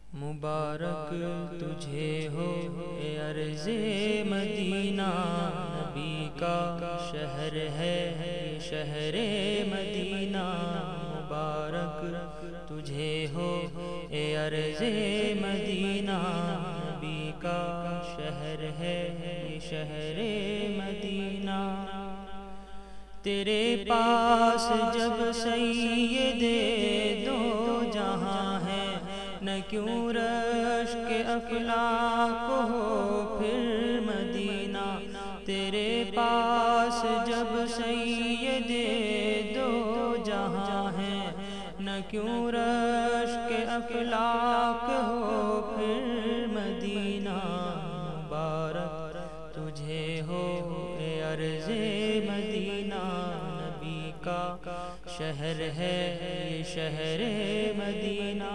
مبارک تجھے ہو اے ارض مدینہ، نبی کا شہر ہے یہ شہر مدینہ۔ مبارک تجھے ہو اے ارض مدینہ، نبی کا شہر ہے یہ شہر مدینہ۔ تیرے پاس جب سید دو جہاں ہے، نہ کیوں رشک افلاک ہو پھر مدینہ۔ تیرے پاس جب سید دو جہاں ہے، نہ کیوں رشک افلاک ہو پھر مدینہ۔ مبارک تجھے ہو اے ارض مدینہ، نبی کا شہر ہے یہ شہر مدینہ۔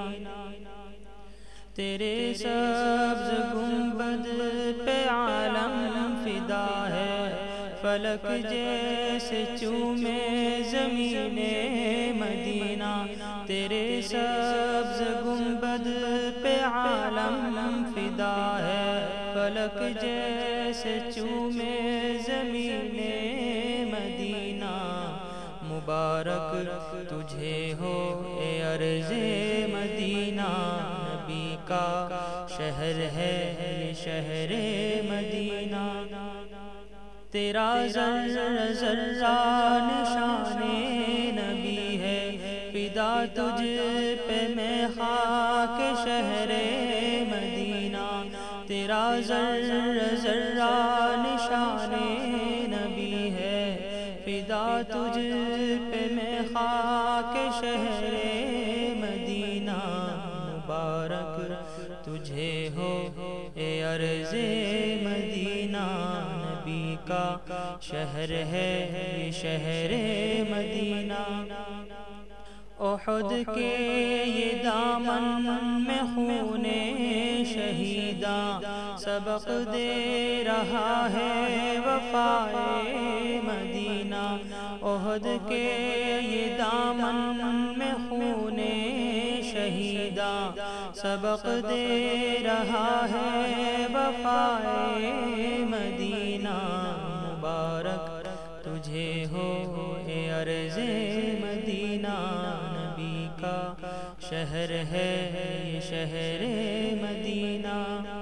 تیرے سبز گنبد پہ عالم فدا ہے، فلک جیسے چومے زمین مدینہ۔ تیرے سبز گنبد پہ عالم فدا ہے، فلک جیسے چومے زمین مدینہ۔ مبارک تجھے ہو اے ارض مدینہ، نبی کا شہر ہے یہ شہر مدینہ۔ تیرا ذرہ ذرہ نشان نبی ہے، فدا تجھ پہ میں خاک شہر مدینہ۔ تیرا ذرہ ذرہ نشان نبی ہے، فدا تجھ پہ میں خاک شہر مدینہ۔ مبارک تجھے ہو اے ارض مدینہ، نبی کا شہر ہے یہ شہر مدینہ۔ احد کے یہ دامن میں خون شہیداں سبق دے رہا ہے وفائے مدینہ۔ احد کے یہ دامن میں خون شہیداں سبق دے رہا ہے وفائے مدینہ۔ مبارک تجھے ہو اے ارض مدینہ، نبی کا شہر ہے یہ شہر مدینہ۔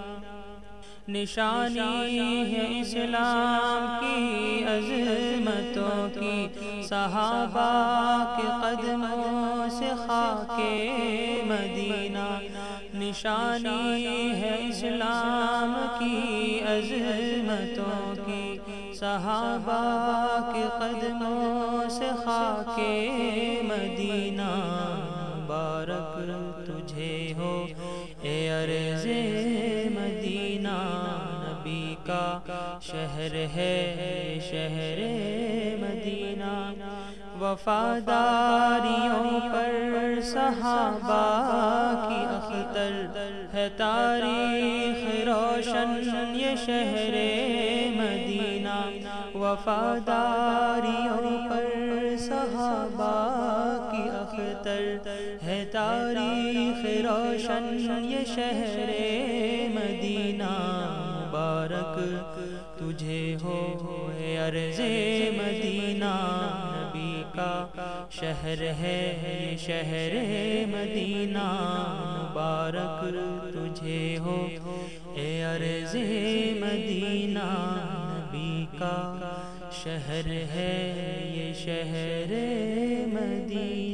نشانی ہے اسلام کی عظمتوں کی، صحابہ کے قدموں سے خاک مدینہ۔ نشانی ہے اسلام کی عظمتوں کی، صحابہ کے قدموں سے خاک مدینہ۔ مبارک تجھے ہو اے ارض مدینہ، نبی کا شہر ہے شہر مدینہ۔ وفاداریوں پر صحابہ کی اختر ہے، تاریخ روشن یہ شہر مدینہ۔ وفاداریوں پر صحابہ کی اختر ہے، تاریخ روشن یہ شہر مدینہ۔ مبارک تجھے ہو اے ارض مدینہ، نبی کا شہر ہے یہ شہر مدینہ۔ مبارک تجھے ہو اے ارض مدینہ، نبی کا شہر ہے یہ شہر مدینہ۔